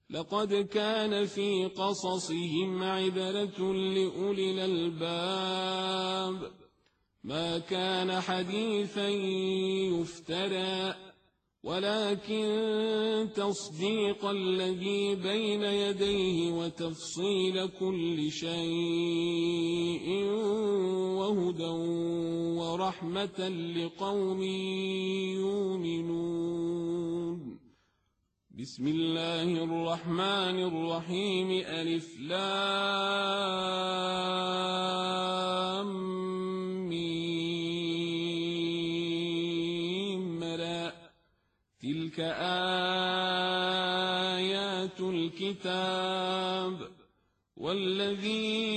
لقد كان في قصصهم عبرة لأولي الألباب ما كان حديثا يفترى ولكن تصديق الذي بين يديه وتفصيل كل شيء وهدى ورحمة لقوم يؤمنون. بسم الله الرحمن الرحيم. ألف لام ميم را تلك آيات الكتاب والذي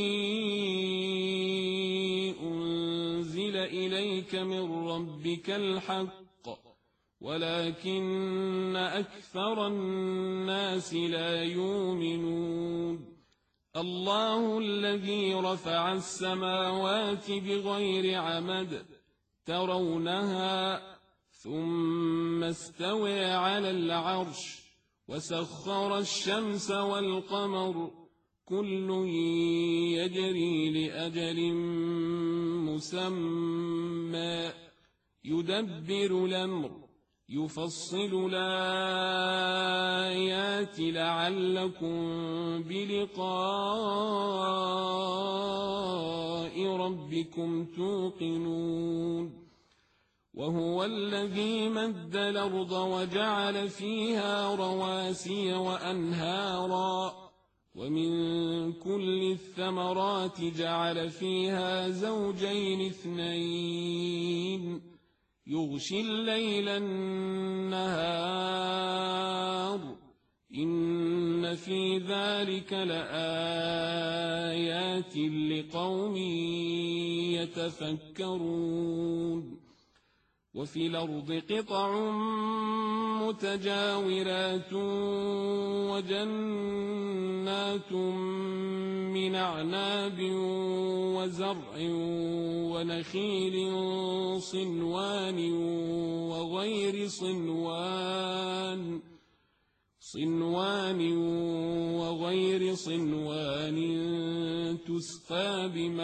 أنزل إليك من ربك الحق ولكن أكثر الناس لا يؤمنون. الله الذي رفع السماوات بغير عمد ترونها ثم استوى على العرش وسخر الشمس والقمر كل يجري لأجل مسمى يدبر الأمر يفصل الآيات لعلكم بلقاء ربكم توقنون. وهو الذي مد الأرض وجعل فيها رواسي وأنهارا ومن كل الثمرات جعل فيها زوجين اثنين يغشي الليل النهار إن في ذلك لآيات لقوم يتفكرون. وفي الأرض قطع متجاورات وجنات من أعناب وزرع ونخيل صنوان وغير صنوان تسقى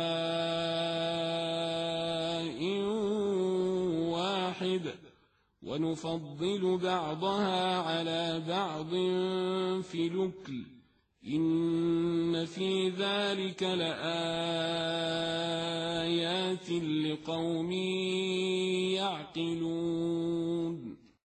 بماء واحد ونفضل بعضها على بعض في الأكل إن في ذلك لآيات لقوم يعقلون.